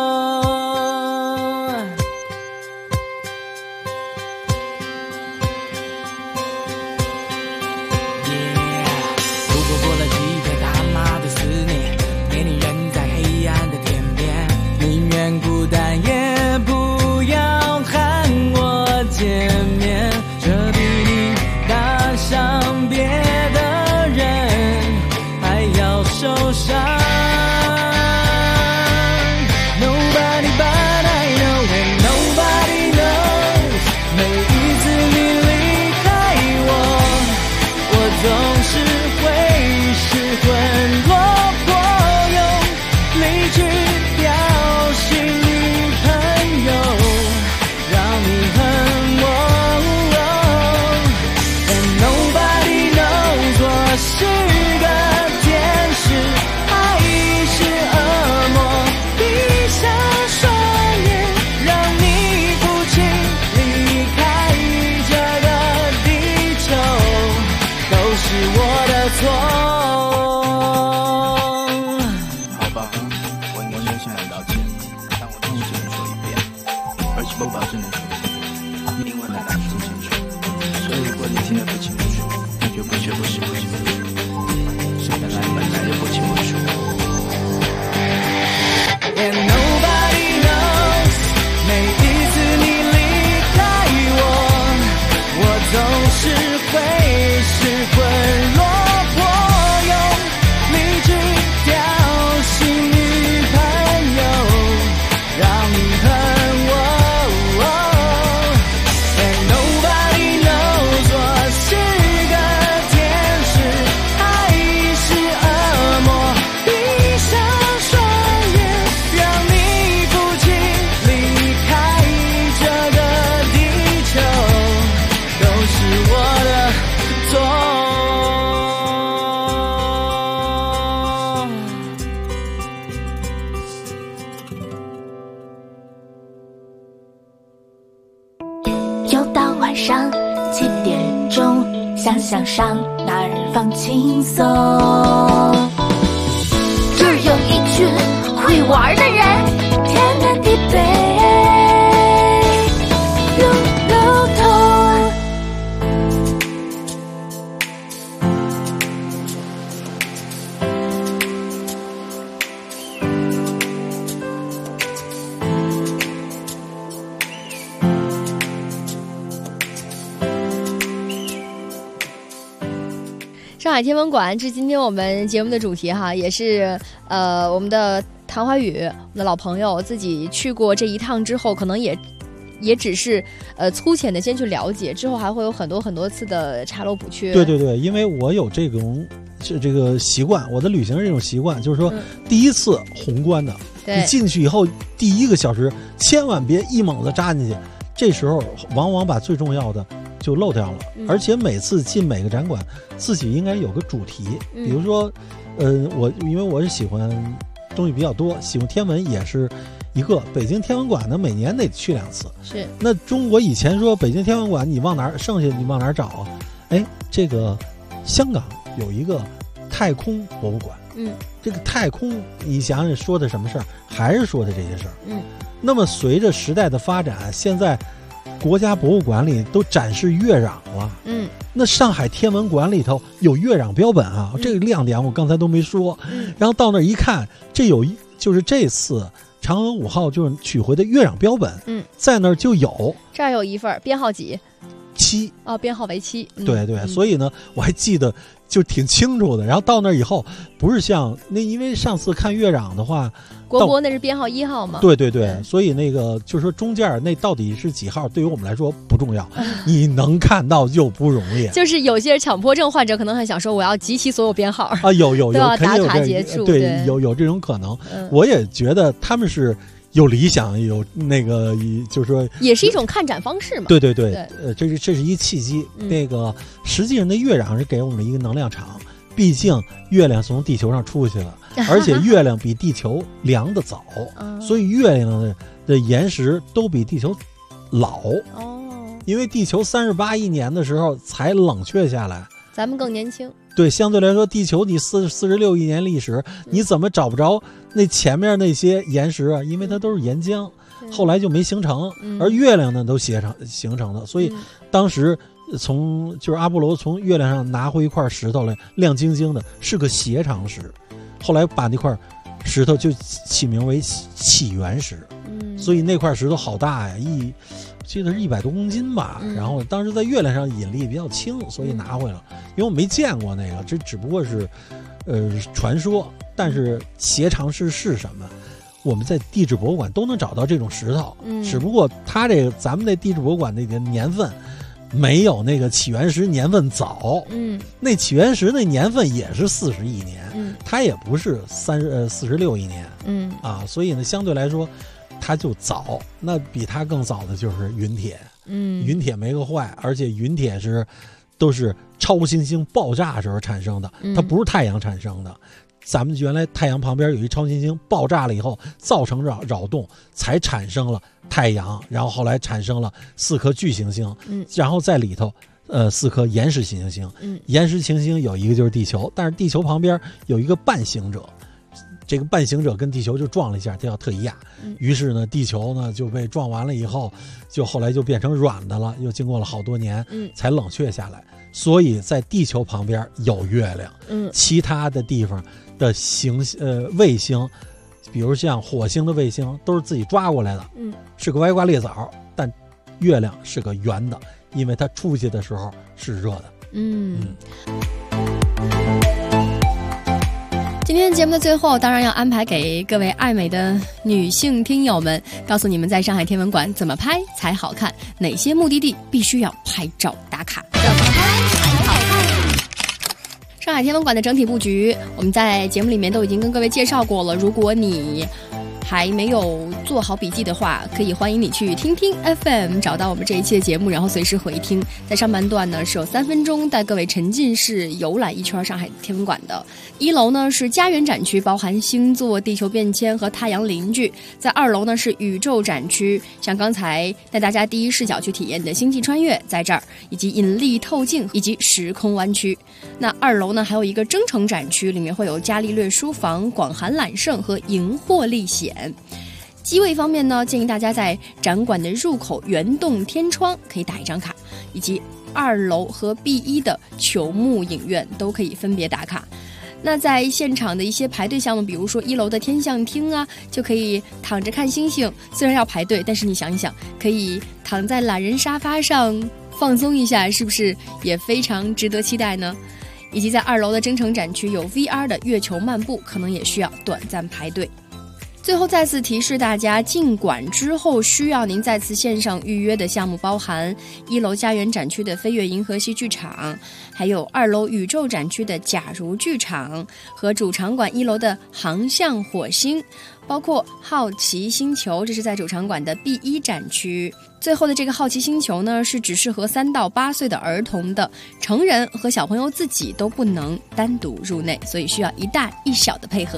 孤单也不要喊我见面，这比你搭上别的人还要受伤。Nobody but I know and nobody knows， 每一次你离开我，我总是会失魂落魄，用理智调戏是个天使还是恶魔，闭上双眼，让你负气离开这个地球，都是我的错。 好吧，我应该先向你道歉，但我真的只能说一遍，而且不保证能说一遍，因为太难说清楚。所以如果你听得不清不楚，那就不学不是不行。本来就不清不楚。 And nobody knows， 每一次你离开我，我总是会失魂落魄，用理智调戏女朋友，让你恨我。And nobody knows， 我是个天使还是恶魔，闭上双眼，让你负气离开这个地球，都是我的错。 又到晚上7点钟，想想上哪儿放轻松。这儿有一群会玩的人，天南地北，路路通。 上海天文馆，这是今天我们节目的主题哈，也是我们的谭怀宇，我们的老朋友，自己去过这一趟之后，可能也只是粗浅的先去了解，之后还会有很多次的查漏补缺。 对对对，因为我有这个习惯，我的旅行是这种习惯，就是说第一次宏观的，你进去以后第1个小时千万别一猛子扎进去，这时候往往把最重要的就漏掉了。而且每次进每个展馆，自己应该有个主题，比如说因为我是喜欢东西比较多，喜欢天文也是一个。北京天文馆呢，每年得去2次。 是。 那中国以前说北京天文馆，你往哪儿，剩下你往哪儿找啊？哎，这个香港有一个太空博物馆。这个太空，你想想说的什么事儿，还是说的这些事儿。那么随着时代的发展，现在国家博物馆里都展示月壤了。那上海天文馆里头有月壤标本啊，这个亮点我刚才都没说。然后到那儿一看，就是这次嫦娥5号就是取回的月壤标本。在那儿就有， 这儿有一份，编号几 ？7。 哦，编号为7。 对对，所以呢，我还记得就挺清楚的。然后到那儿以后，不是像那，因为上次看月壤的话， 国博那是编号1号嘛？ 对对对，所以那个就是说中间那到底是几号，对于我们来说不重要，你能看到就不容易。 就是有些强迫症患者可能很想说，我要集齐所有编号啊，有都要打卡结束， 对，有这种可能。我也觉得他们是有理想，有那个，就是说也是一种看展方式嘛。 对对对，这是一契机。那个实际上那月壤是给我们一个能量场，毕竟月亮从地球上出去了，而且月亮比地球凉得早，所以月亮的岩石都比地球老。因为地球38亿年的时候才冷却下来， 咱们更年轻。 对，相对来说，地球你46亿年历史，你怎么找不着那前面那些岩石啊？因为它都是岩浆，后来就没形成。而月亮呢，都形成的，所以当时就是阿波罗从月亮上拿回一块石头来，亮晶晶的，是个斜长石。后来把那块石头就起名为起源石。所以那块石头好大呀，记得是100多公斤吧。然后当时在月亮上引力比较轻，所以拿回来了。因为我没见过那个，这只不过是传说。但是斜长石是什么？我们在地质博物馆都能找到这种石头，只不过它咱们那地质博物馆那个年份没有那个起源石年份早。那起源石那年份也是40亿年，它也不是46亿年。所以呢，相对来说它就早。那比它更早的就是陨铁。陨铁没个坏，而且陨铁都是超新星爆炸时候产生的，它不是太阳产生的。咱们原来太阳旁边有一超新星爆炸了以后，造成扰动，才产生了太阳，然后后来产生了4颗巨行星，然后在里头4颗岩石行星。岩石行星有一个就是地球，但是地球旁边有一个伴行者，这个伴行者跟地球就撞了一下，它叫特伊亚。于是呢，地球呢就被撞完了以后，就后来就变成软的了，又经过了好多年才冷却下来。所以在地球旁边有月亮，其他的地方的卫星，比如像火星的卫星都是自己抓过来的，是个歪瓜裂枣，但月亮是个圆的，因为它出去的时候是热的。 今天节目的最后，当然要安排给各位爱美的女性听友们，告诉你们在上海天文馆怎么拍才好看，哪些目的地必须要拍照打卡。怎么拍才好看？上海天文馆的整体布局，我们在节目里面都已经跟各位介绍过了。如果你还没有做好笔记的话，可以欢迎你去听听 FM， 找到我们这一期的节目，然后随时回听。在上半段呢，是有3分钟带各位沉浸式游览一圈上海天文馆的。1楼呢是家园展区，包含星座、地球变迁和太阳邻居。在2楼呢是宇宙展区，像刚才带大家第一视角去体验的星际穿越在这儿，以及引力透镜以及时空弯曲。那2楼呢还有一个征程展区，里面会有伽利略书房、广寒揽胜和荧惑历险。机位方面呢，建议大家在展馆的入口圆洞天窗可以打一张卡，以及2楼和 B1 的球幕影院都可以分别打卡。那在现场的一些排队项目，比如说1楼的天象厅啊，就可以躺着看星星，虽然要排队，但是你想一想，可以躺在懒人沙发上放松一下，是不是也非常值得期待呢？以及在2楼的征程展区有 VR 的月球漫步，可能也需要短暂排队。 最后再次提示大家，进馆之后需要您再次线上预约的项目包含1楼家园展区的飞跃银河系剧场，还有2楼宇宙展区的假如剧场和主场馆1楼的航向火星，包括好奇星球，这是在主场馆的 B1 展区。最后的这个好奇星球呢，是只适合3到8岁的儿童的，成人和小朋友自己都不能单独入内，所以需要一大一小的配合。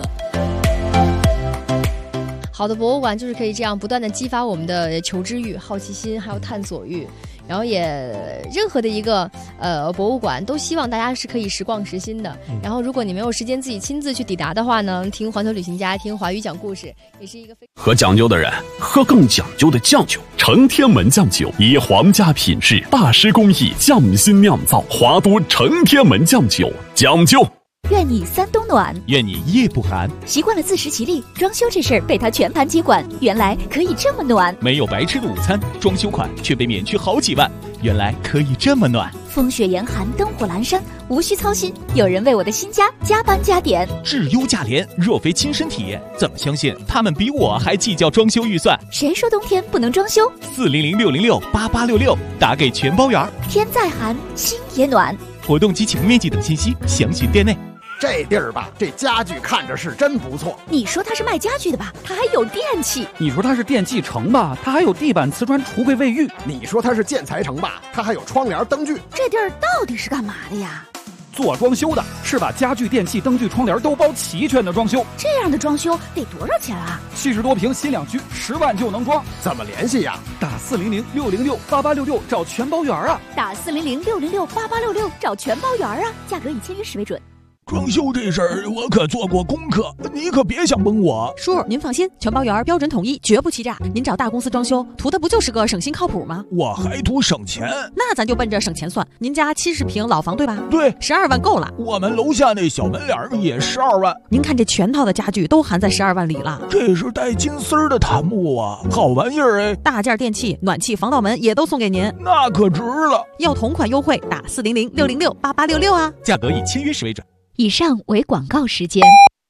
好的博物馆就是可以这样不断的激发我们的求知欲、好奇心，还有探索欲。然后也任何的一个博物馆都希望大家是可以时逛时新的。然后如果你没有时间自己亲自去抵达的话呢，听环球旅行家、听华语讲故事也是一个喝讲究的人喝更讲究的酱酒，成天门酱酒以皇家品质、大师工艺匠心酿造，华都成天门酱酒讲究。 愿你3冬暖， 愿你夜不寒。 习惯了自食其力，装修这事儿被他全盘接管，原来可以这么暖。 没有白吃的午餐，装修款却被免去好几万，原来可以这么暖。 风雪严寒，灯火阑珊，无需操心，有人为我的新家加班加点。 质优价廉，若非亲身体验，怎么相信他们比我还计较装修预算？ 谁说冬天不能装修 ？400-606-8866，打给全包圆。 天再寒，心也暖。 活动及请面积等信息详询店内。 这地儿吧，这家具看着是真不错。 你说它是卖家具的吧，它还有电器。 你说它是电器城吧，它还有地板、瓷砖、橱柜、卫浴。 你说它是建材城吧，它还有窗帘、灯具。 这地儿到底是干嘛的呀？ 做装修的，是把家具、电器、灯具、窗帘都包齐全的装修。 这样的装修得多少钱啊 ？70多平新两居，10万就能装。 怎么联系呀？ 打400-606-8866找全包圆啊！ 打400-606-8866找全包圆啊！价格以签约时为准。 装修这事儿我可做过功课，你可别想蒙我。 叔，您放心，全包圆标准统一，绝不欺诈。您找大公司装修，图的不就是个省心靠谱吗？ 我还图省钱， 那咱就奔着省钱算。您家70平老房对吧？ 对 ，12万够了。 我们楼下那小门脸也12万。 您看这全套的家具都含在12万里了。 这是带金丝儿的檀木啊，好玩意儿哎！ 大件电器、暖气、防盗门也都送给您， 那可值了。 要同款优惠，打400-606-8866啊！ 价格以签约时为准。 以上为广告时间。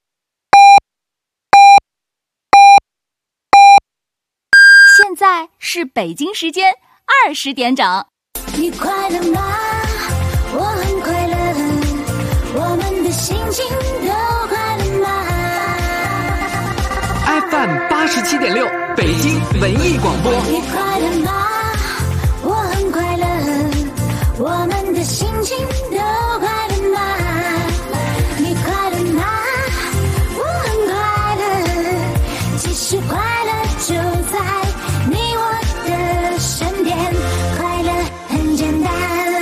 现在是北京时间20点整。 你快乐吗？我很快乐，我们的心情都快乐吗 ？FM87.6，北京文艺广播。 你快乐吗？我很快乐，我们的心情都快乐吗？你快乐吗？我很快乐，其实快乐就在你我的身边，快乐很简单。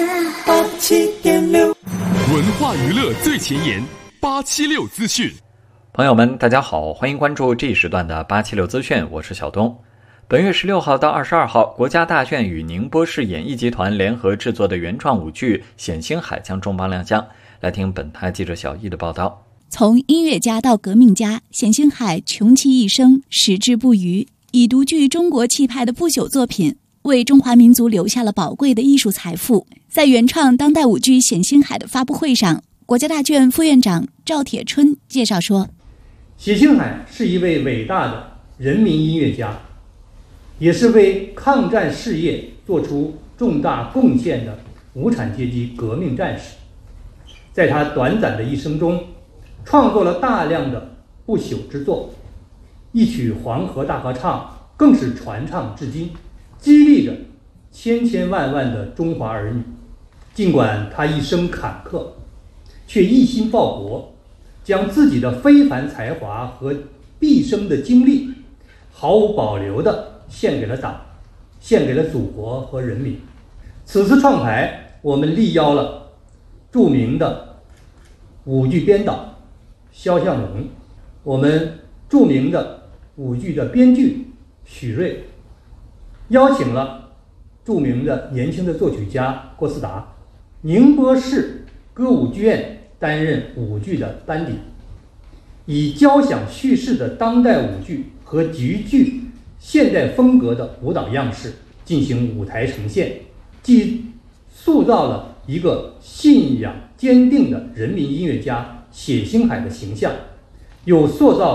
87.6，文化娱乐最前沿，876资讯。 朋友们，大家好，欢迎关注这一时段的876资讯，我是小东。本月16号到22号，国家大剧院与宁波市演艺集团联合制作的原创舞剧《冼星海》将重磅亮相。来听本台记者小易的报道。 从音乐家到革命家，冼星海穷其一生，矢志不渝，以独具中国气派的不朽作品，为中华民族留下了宝贵的艺术财富。在原创当代舞剧《冼星海》的发布会上，国家大剧院副院长赵铁春介绍说， 冼星海是一位伟大的人民音乐家，也是为抗战事业做出重大贡献的无产阶级革命战士。在他短暂的一生中，创作了大量的不朽之作，一曲《黄河大合唱》更是传唱至今，激励着千千万万的中华儿女。尽管他一生坎坷，却一心报国，将自己的非凡才华和毕生的精力毫无保留地献给了党，献给了祖国和人民。此次创排，我们力邀了著名的舞剧编导肖向荣，我们著名的舞剧的编剧许瑞，邀请了著名的年轻的作曲家郭思达，宁波市歌舞剧院担任舞剧的班底，以交响叙事的当代舞剧和极具现代风格的舞蹈样式进行舞台呈现，既塑造了一个信仰坚定的人民音乐家冼星海的形象，又塑造了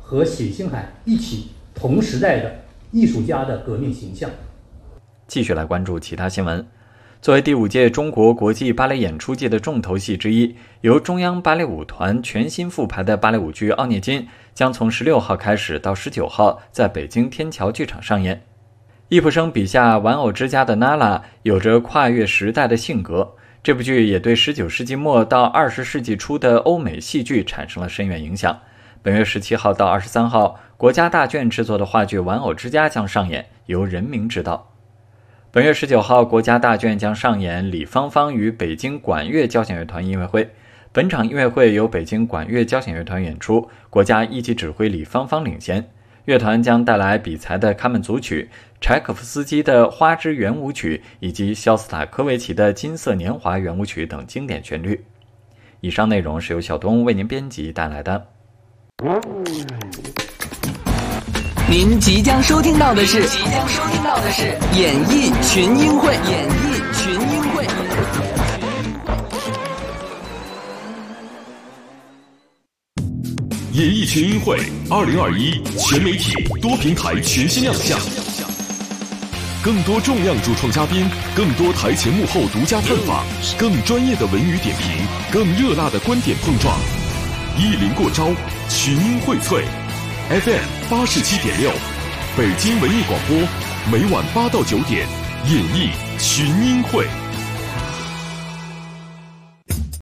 和冼星海一起同时代的艺术家的革命形象。 继续来关注其他新闻。作为第5届中国国际芭蕾演出季的重头戏之一，由中央芭蕾舞团全新复排的芭蕾舞剧《奥涅金》将从16号开始到19号在北京天桥剧场上演。易卜生笔下玩偶之家的娜拉有着跨越时代的性格，这部剧也对19世纪末到20世纪初的欧美戏剧产生了深远影响。本月17号到23号，国家大剧制作的话剧《玩偶之家》将上演，由任明执导。本月19号，国家大剧将上演李芳芳与北京管乐交响乐团音乐会。本场音乐会由北京管乐交响乐团演出，国家一级指挥李芳芳领衔。乐团将带来比才的《卡门组曲》、柴可夫斯基的《花之圆舞曲》以及肖斯塔科维奇的《金色年华圆舞曲》等经典旋律。以上内容是由小东为您编辑带来的。 您即将收听到的是演艺群英会。 演艺群英会2021全媒体多平台全新亮相，更多重量主创嘉宾，更多台前幕后独家探访，更专业的文娱点评，更热辣的观点碰撞，一零过招，群英荟萃。FM 87.6，北京文艺广播，每晚8到9点，演艺群英会。